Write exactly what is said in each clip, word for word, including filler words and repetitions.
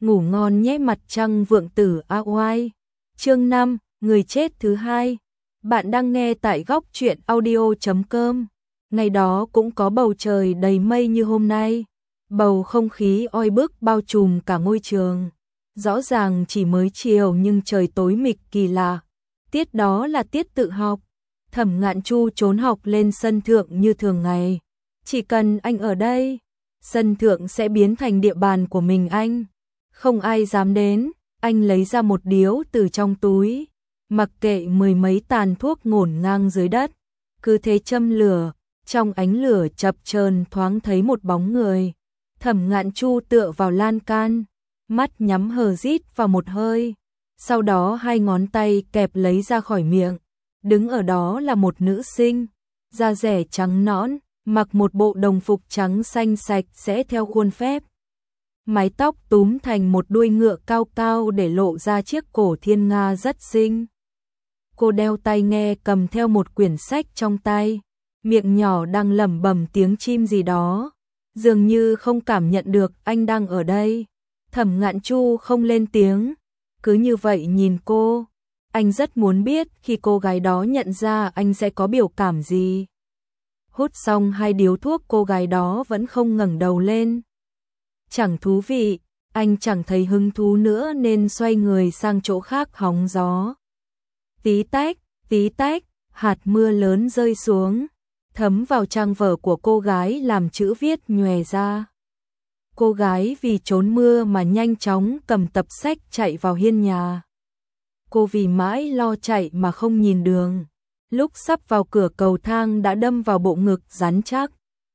ngủ ngon nhé mặt trăng vượng tử a oai. Chương năm, người chết thứ hai. Bạn đang nghe tại góc truyện audio chấm com. Ngày đó cũng có bầu trời đầy mây như hôm nay. Bầu không khí oi bức bao trùm cả ngôi trường. Rõ ràng chỉ mới chiều nhưng trời tối mịt kỳ lạ. Tiết đó là tiết tự học. Thẩm Ngạn Chu trốn học lên sân thượng như thường ngày. Chỉ cần anh ở đây, sân thượng sẽ biến thành địa bàn của mình anh. Không ai dám đến, anh lấy ra một điếu từ trong túi. Mặc kệ mười mấy tàn thuốc ngổn ngang dưới đất. Cứ thế châm lửa, trong ánh lửa chập chờn thoáng thấy một bóng người. Thẩm Ngạn Chu tựa vào lan can, mắt nhắm hờ rít vào một hơi. Sau đó hai ngón tay kẹp lấy ra khỏi miệng. Đứng ở đó là một nữ sinh, da dẻ trắng nõn, mặc một bộ đồng phục trắng xanh sạch sẽ theo khuôn phép. Mái tóc túm thành một đuôi ngựa cao cao để lộ ra chiếc cổ thiên nga rất xinh. Cô đeo tai nghe cầm theo một quyển sách trong tay, miệng nhỏ đang lẩm bẩm tiếng chim gì đó, dường như không cảm nhận được anh đang ở đây. Thẩm Ngạn Chu không lên tiếng, cứ như vậy nhìn cô. Anh rất muốn biết khi cô gái đó nhận ra anh sẽ có biểu cảm gì. Hút xong hai điếu thuốc cô gái đó vẫn không ngẩng đầu lên. Chẳng thú vị, anh chẳng thấy hứng thú nữa nên xoay người sang chỗ khác hóng gió. Tí tách, tí tách, hạt mưa lớn rơi xuống, thấm vào trang vở của cô gái làm chữ viết nhòe ra. Cô gái vì trốn mưa mà nhanh chóng cầm tập sách chạy vào hiên nhà. Cô vì mãi lo chạy mà không nhìn đường. Lúc sắp vào cửa cầu thang đã đâm vào bộ ngực rắn chắc.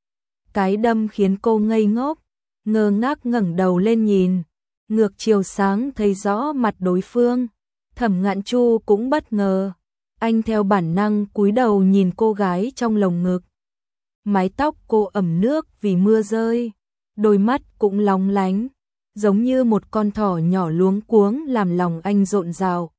Cái đâm khiến cô ngây ngốc, ngơ ngác ngẩng đầu lên nhìn. Ngược chiều sáng thấy rõ mặt đối phương. Thẩm Ngạn Chu cũng bất ngờ. Anh theo bản năng cúi đầu nhìn cô gái trong lồng ngực. Mái tóc cô ẩm nước vì mưa rơi. Đôi mắt cũng lóng lánh, giống như một con thỏ nhỏ luống cuống làm lòng anh rộn rào.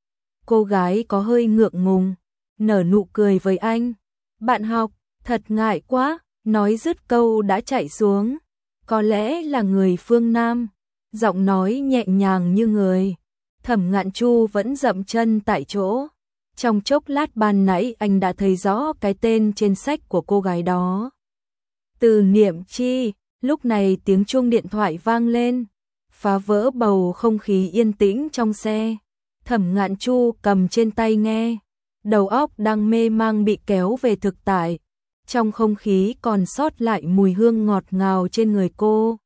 Cô gái có hơi ngượng ngùng, nở nụ cười với anh. Bạn học, thật ngại quá, nói dứt câu đã chạy xuống. Có lẽ là người phương Nam, giọng nói nhẹ nhàng như người. Thẩm Ngạn Chu vẫn dậm chân tại chỗ. Trong chốc lát ban nãy anh đã thấy rõ cái tên trên sách của cô gái đó. Từ Niệm Chi. Lúc này tiếng chuông điện thoại vang lên, phá vỡ bầu không khí yên tĩnh trong xe. Thẩm Ngạn Chu cầm trên tay nghe, đầu óc đang mê mang bị kéo về thực tại. Trong không khí còn sót lại mùi hương ngọt ngào trên người cô.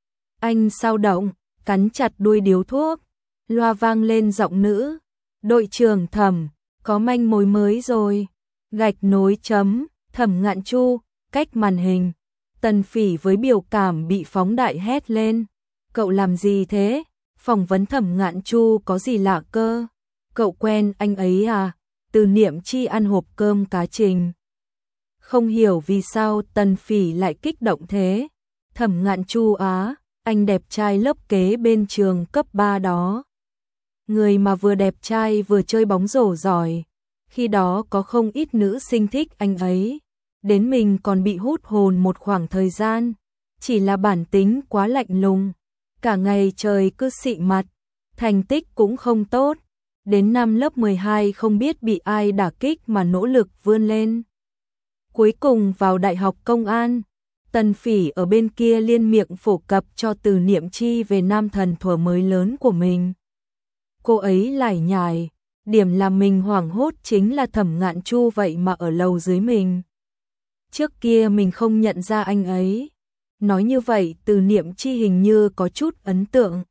Anh sao động, cắn chặt đuôi điếu thuốc, loa vang lên giọng nữ. Đội trưởng Thẩm, có manh mối mới rồi. Gạch nối chấm, Thẩm Ngạn Chu, cách màn hình. Tần Phỉ với biểu cảm bị phóng đại hét lên. Cậu làm gì thế? Phỏng vấn Thẩm Ngạn Chu có gì lạ cơ? Cậu quen anh ấy à? Từ Niệm Chi ăn hộp cơm cá trình. Không hiểu vì sao Tần Phỉ lại kích động thế. Thẩm Ngạn Chu á, anh đẹp trai lớp kế bên trường cấp ba đó. Người mà vừa đẹp trai vừa chơi bóng rổ giỏi. Khi đó có không ít nữ sinh thích anh ấy. Đến mình còn bị hút hồn một khoảng thời gian, chỉ là bản tính quá lạnh lùng, cả ngày trời cứ xị mặt, thành tích cũng không tốt. Đến năm lớp mười hai không biết bị ai đả kích mà nỗ lực vươn lên. Cuối cùng vào Đại học Công an, Tần Phỉ ở bên kia liên miệng phổ cập cho Từ Niệm Chi về nam thần thuở mới lớn của mình. Cô ấy lải nhải, điểm làm mình hoảng hốt chính là Thẩm Ngạn Chu vậy mà ở lầu dưới mình. Trước kia mình không nhận ra anh ấy. Nói như vậy Từ Niệm Chi hình như có chút ấn tượng.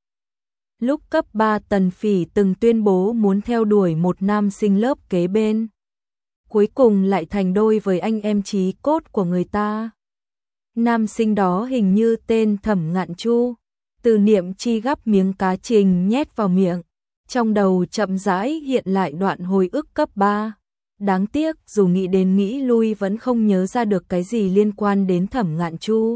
Lúc cấp ba Tần Phỉ từng tuyên bố muốn theo đuổi một nam sinh lớp kế bên. Cuối cùng lại thành đôi với anh em chí cốt của người ta. Nam sinh đó hình như tên Thẩm Ngạn Chu. Từ Niệm Chi gắp miếng cá trình nhét vào miệng. Trong đầu chậm rãi hiện lại đoạn hồi ức cấp ba. Đáng tiếc dù nghĩ đến nghĩ lui vẫn không nhớ ra được cái gì liên quan đến Thẩm Ngạn Chu.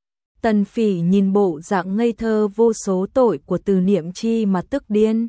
Tần Phỉ nhìn bộ dạng ngây thơ vô số tội của Từ Niệm Chi mà tức điên.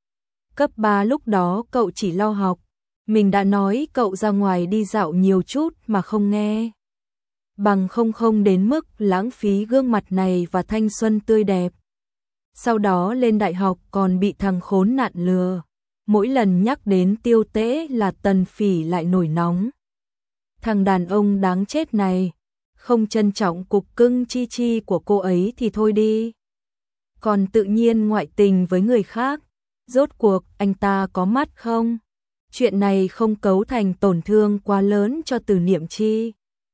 Cấp ba lúc đó cậu chỉ lo học. Mình đã nói cậu ra ngoài đi dạo nhiều chút mà không nghe. Bằng không không đến mức lãng phí gương mặt này và thanh xuân tươi đẹp. sau đó lên đại học còn bị thằng khốn nạn lừa. Mỗi lần nhắc đến Tiêu Tế là Tần Phỉ lại nổi nóng. Thằng đàn ông đáng chết này, không trân trọng cục cưng chi chi của cô ấy thì thôi đi. Còn tự nhiên ngoại tình với người khác, rốt cuộc anh ta có mắt không? Chuyện này không cấu thành tổn thương quá lớn cho Từ Niệm Chi.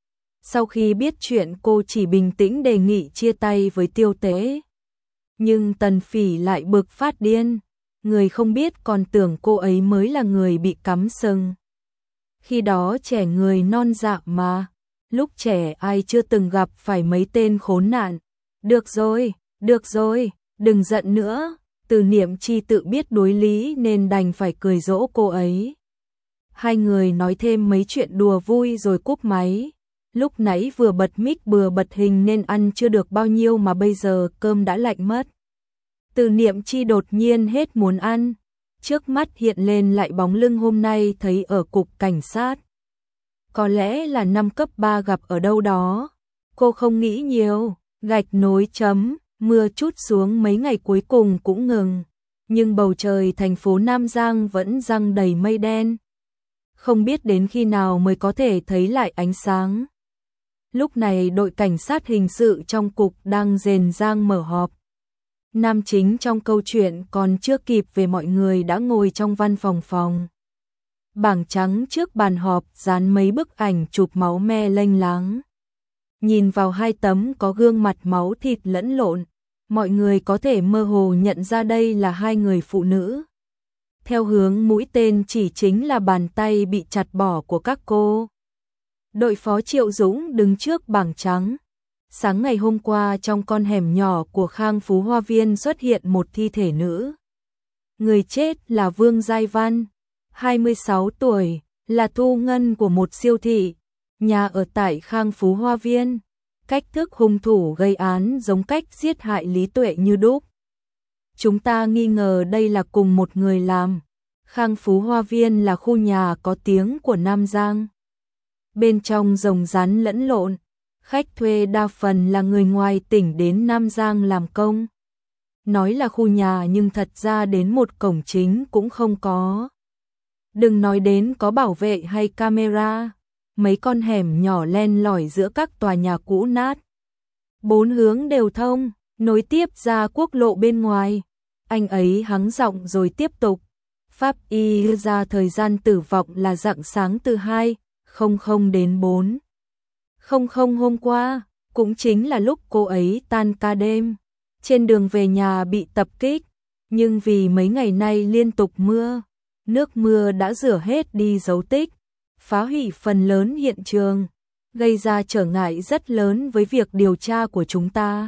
Sau khi biết chuyện cô chỉ bình tĩnh đề nghị chia tay với Tiêu Tế. Nhưng Tần Phỉ lại bực phát điên, người không biết còn tưởng cô ấy mới là người bị cắm sừng. Khi đó trẻ người non dạ mà, lúc trẻ ai chưa từng gặp phải mấy tên khốn nạn. Được rồi, được rồi, đừng giận nữa. Từ Niệm Chi tự biết đối lý nên đành phải cười dỗ cô ấy. Hai người nói thêm mấy chuyện đùa vui rồi cúp máy. Lúc nãy vừa bật mic vừa bật hình nên ăn chưa được bao nhiêu mà bây giờ cơm đã lạnh mất. Từ Niệm Chi đột nhiên hết muốn ăn. Trước mắt hiện lên lại bóng lưng hôm nay thấy ở cục cảnh sát. Có lẽ là năm cấp ba gặp ở đâu đó. Cô không nghĩ nhiều, gạch nối chấm, mưa chút xuống mấy ngày cuối cùng cũng ngừng. Nhưng bầu trời thành phố Nam Giang vẫn giăng đầy mây đen. Không biết đến khi nào mới có thể thấy lại ánh sáng. Lúc này đội cảnh sát hình sự trong cục đang rền rang mở họp. Nam chính trong câu chuyện còn chưa kịp về mọi người đã ngồi trong văn phòng phòng. Bảng trắng trước bàn họp dán mấy bức ảnh chụp máu me lênh láng. Nhìn vào hai tấm có gương mặt máu thịt lẫn lộn, mọi người có thể mơ hồ nhận ra đây là hai người phụ nữ. Theo hướng mũi tên chỉ chính là bàn tay bị chặt bỏ của các cô. Đội phó Triệu Dũng đứng trước bảng trắng. Sáng ngày hôm qua trong con hẻm nhỏ của Khang Phú Hoa Viên xuất hiện một thi thể nữ. Người chết là Vương Giai Văn, hai mươi sáu tuổi, là thu ngân của một siêu thị, nhà ở tại Khang Phú Hoa Viên. Cách thức hung thủ gây án giống cách giết hại Lý Tuệ như đúc. Chúng ta nghi ngờ đây là cùng một người làm. Khang Phú Hoa Viên là khu nhà có tiếng của Nam Giang. Bên trong rồng rắn lẫn lộn, khách thuê đa phần là người ngoài tỉnh đến Nam Giang làm công. Nói là khu nhà nhưng thật ra đến một cổng chính cũng không có. Đừng nói đến có bảo vệ hay camera, mấy con hẻm nhỏ len lỏi giữa các tòa nhà cũ nát. Bốn hướng đều thông, nối tiếp ra quốc lộ bên ngoài. Anh ấy hắng giọng rồi tiếp tục. Pháp y đưa ra thời gian tử vong là rạng sáng từ hai không không đến bốn không không hôm qua, cũng chính là lúc cô ấy tan ca đêm. Trên đường về nhà bị tập kích, nhưng vì mấy ngày nay liên tục mưa, nước mưa đã rửa hết đi dấu tích, phá hủy phần lớn hiện trường, gây ra trở ngại rất lớn với việc điều tra của chúng ta.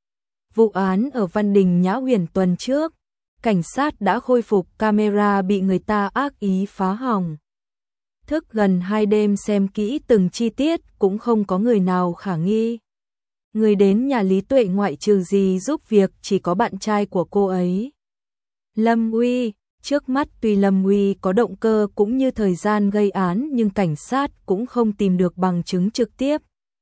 Vụ án ở Văn Đình Nhã Huyền tuần trước, cảnh sát đã khôi phục camera bị người ta ác ý phá hỏng. Thức gần hai đêm xem kỹ từng chi tiết cũng không có người nào khả nghi. Người đến nhà Lý Tuệ ngoại trừ gì giúp việc chỉ có bạn trai của cô ấy. Lâm Uy, trước mắt tuy Lâm Uy có động cơ cũng như thời gian gây án nhưng cảnh sát cũng không tìm được bằng chứng trực tiếp.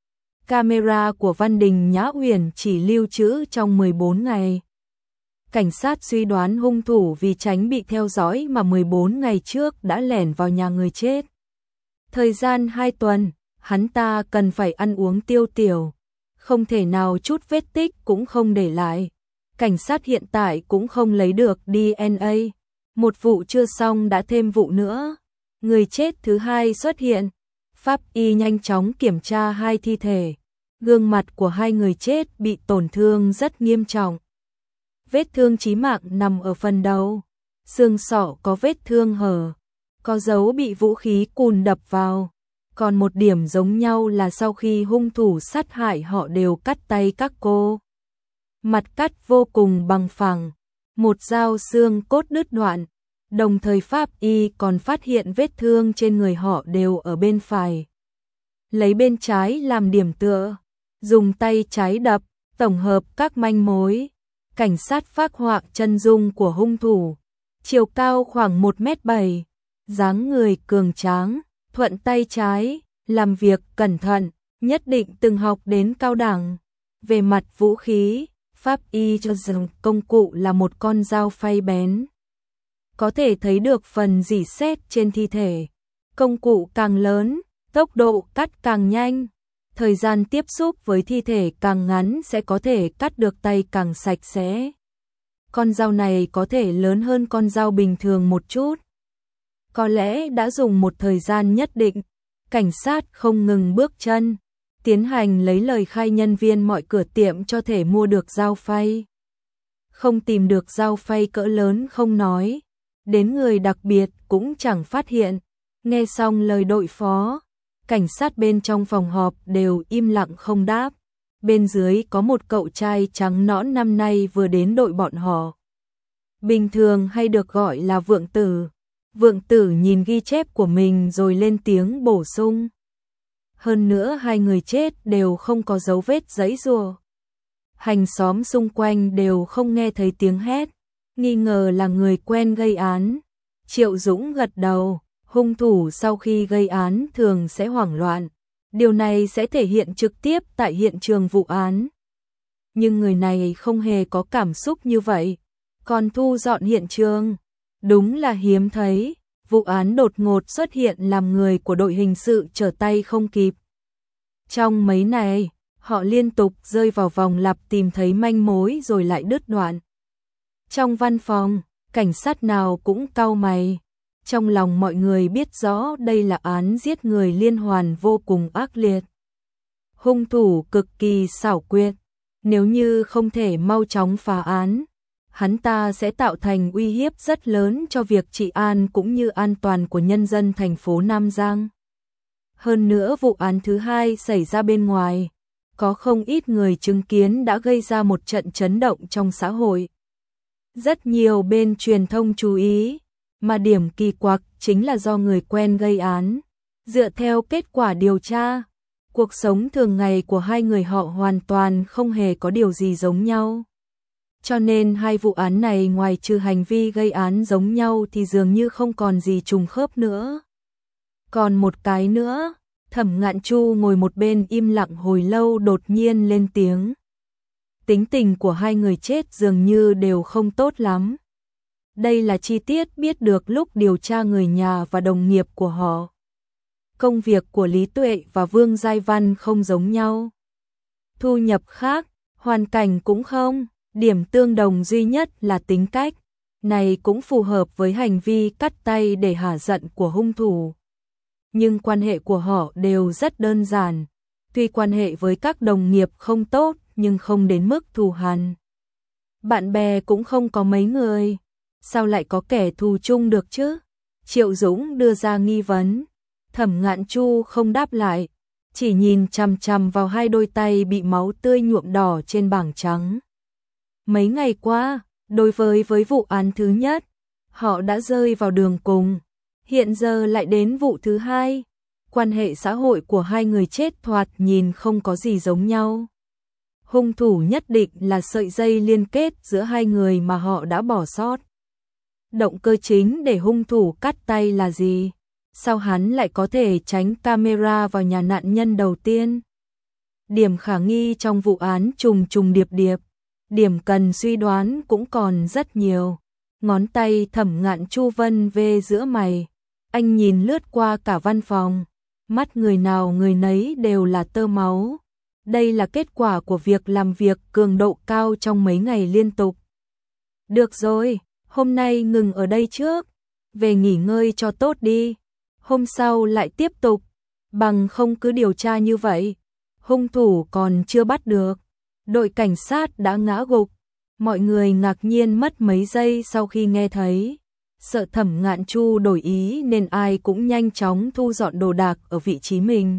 Camera của Văn Đình Nhã Huyền chỉ lưu trữ trong mười bốn ngày. Cảnh sát suy đoán hung thủ vì tránh bị theo dõi mà mười bốn ngày trước đã lẻn vào nhà người chết. Thời gian hai tuần, hắn ta cần phải ăn uống tiêu tiểu, không thể nào chút vết tích cũng không để lại. Cảnh sát hiện tại cũng không lấy được đê en a. Một vụ chưa xong đã thêm vụ nữa. Người chết thứ hai xuất hiện. Pháp y nhanh chóng kiểm tra hai thi thể. Gương mặt của hai người chết bị tổn thương rất nghiêm trọng. Vết thương chí mạng nằm ở phần đầu. Xương sọ có vết thương hở. Có dấu bị vũ khí cùn đập vào. Còn một điểm giống nhau là sau khi hung thủ sát hại họ đều cắt tay các cô. Mặt cắt vô cùng bằng phẳng. Một dao xương cốt đứt đoạn. Đồng thời pháp y còn phát hiện vết thương trên người họ đều ở bên phải. Lấy bên trái làm điểm tựa. Dùng tay trái đập, tổng hợp các manh mối. Cảnh sát phác họa chân dung của hung thủ. Chiều cao khoảng một mét bảy. Dáng người cường tráng, thuận tay trái, làm việc cẩn thận, nhất định từng học đến cao đẳng. Về mặt vũ khí, Pháp y cho rằng công cụ là một con dao phay bén. Có thể thấy được phần rỉ sét trên thi thể. Công cụ càng lớn, tốc độ cắt càng nhanh. Thời gian tiếp xúc với thi thể càng ngắn sẽ có thể cắt được tay càng sạch sẽ. Con dao này có thể lớn hơn con dao bình thường một chút. Có lẽ đã dùng một thời gian nhất định, cảnh sát không ngừng bước chân, tiến hành lấy lời khai nhân viên mọi cửa tiệm cho thể mua được dao phay. Không tìm được dao phay cỡ lớn không nói, đến người đặc biệt cũng chẳng phát hiện. Nghe xong lời đội phó, cảnh sát bên trong phòng họp đều im lặng không đáp. Bên dưới có một cậu trai trắng nõn năm nay vừa đến đội bọn họ. Bình thường hay được gọi là Vượng Tử. Vượng Tử nhìn ghi chép của mình rồi lên tiếng bổ sung. Hơn nữa hai người chết đều không có dấu vết giãy giụa. Hàng xóm xung quanh đều không nghe thấy tiếng hét, nghi ngờ là người quen gây án. Triệu Dũng gật đầu, hung thủ sau khi gây án thường sẽ hoảng loạn. Điều này sẽ thể hiện trực tiếp tại hiện trường vụ án. Nhưng người này không hề có cảm xúc như vậy, còn thu dọn hiện trường. Đúng là hiếm thấy, vụ án đột ngột xuất hiện làm người của đội hình sự trở tay không kịp. Trong mấy này, họ liên tục rơi vào vòng lặp tìm thấy manh mối rồi lại đứt đoạn. Trong văn phòng, cảnh sát nào cũng cau mày. Trong lòng mọi người biết rõ đây là án giết người liên hoàn vô cùng ác liệt. Hung thủ cực kỳ xảo quyệt, nếu như không thể mau chóng phá án, hắn ta sẽ tạo thành uy hiếp rất lớn cho việc trị an cũng như an toàn của nhân dân thành phố Nam Giang. Hơn nữa vụ án thứ hai xảy ra bên ngoài, có không ít người chứng kiến đã gây ra một trận chấn động trong xã hội. Rất nhiều bên truyền thông chú ý, mà điểm kỳ quặc chính là do người quen gây án. Dựa theo kết quả điều tra, cuộc sống thường ngày của hai người họ hoàn toàn không hề có điều gì giống nhau. Cho nên hai vụ án này ngoài trừ hành vi gây án giống nhau thì dường như không còn gì trùng khớp nữa. Còn một cái nữa, Thẩm Ngạn Chu ngồi một bên im lặng hồi lâu đột nhiên lên tiếng. Tính tình của hai người chết dường như đều không tốt lắm. Đây là chi tiết biết được lúc điều tra người nhà và đồng nghiệp của họ. Công việc của Lý Tuệ và Vương Giai Văn không giống nhau. Thu nhập khác, hoàn cảnh cũng không, điểm tương đồng duy nhất là tính cách. Này cũng phù hợp với hành vi cắt tay để hả giận của hung thủ. Nhưng quan hệ của họ đều rất đơn giản. Tuy quan hệ với các đồng nghiệp không tốt nhưng không đến mức thù hằn. Bạn bè cũng không có mấy người. Sao lại có kẻ thù chung được chứ? Triệu Dũng đưa ra nghi vấn. Thẩm Ngạn Chu không đáp lại, chỉ nhìn chằm chằm vào hai đôi tay bị máu tươi nhuộm đỏ trên bảng trắng. Mấy ngày qua, đối với với vụ án thứ nhất, họ đã rơi vào đường cùng. Hiện giờ lại đến vụ thứ hai. Quan hệ xã hội của hai người chết thoạt nhìn không có gì giống nhau. Hung thủ nhất định là sợi dây liên kết giữa hai người mà họ đã bỏ sót. Động cơ chính để hung thủ cắt tay là gì? Sao hắn lại có thể tránh camera vào nhà nạn nhân đầu tiên? Điểm khả nghi trong vụ án trùng trùng điệp điệp. Điểm cần suy đoán cũng còn rất nhiều. Ngón tay Thẩm Ngạn Chu vân về giữa mày. Anh nhìn lướt qua cả văn phòng. Mắt người nào người nấy đều là tơ máu. Đây là kết quả của việc làm việc cường độ cao trong mấy ngày liên tục. Được rồi, hôm nay ngừng ở đây trước. Về nghỉ ngơi cho tốt đi. Hôm sau lại tiếp tục. Bằng không cứ điều tra như vậy. Hung thủ còn chưa bắt được. Đội cảnh sát đã ngã gục. Mọi người ngạc nhiên mất mấy giây sau khi nghe thấy. Sợ Thẩm Ngạn Chu đổi ý nên ai cũng nhanh chóng thu dọn đồ đạc ở vị trí mình.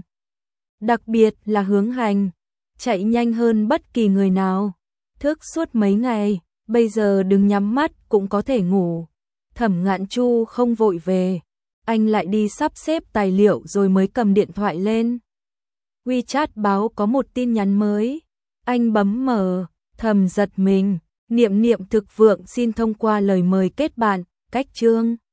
Đặc biệt là Hướng Hành, chạy nhanh hơn bất kỳ người nào. Thức suốt mấy ngày, bây giờ đừng nhắm mắt cũng có thể ngủ. Thẩm Ngạn Chu không vội về, anh lại đi sắp xếp tài liệu rồi mới cầm điện thoại lên. WeChat báo có một tin nhắn mới. Anh bấm mở, thầm giật mình. Niệm Niệm Thực Vượng xin thông qua lời mời kết bạn, cách chương.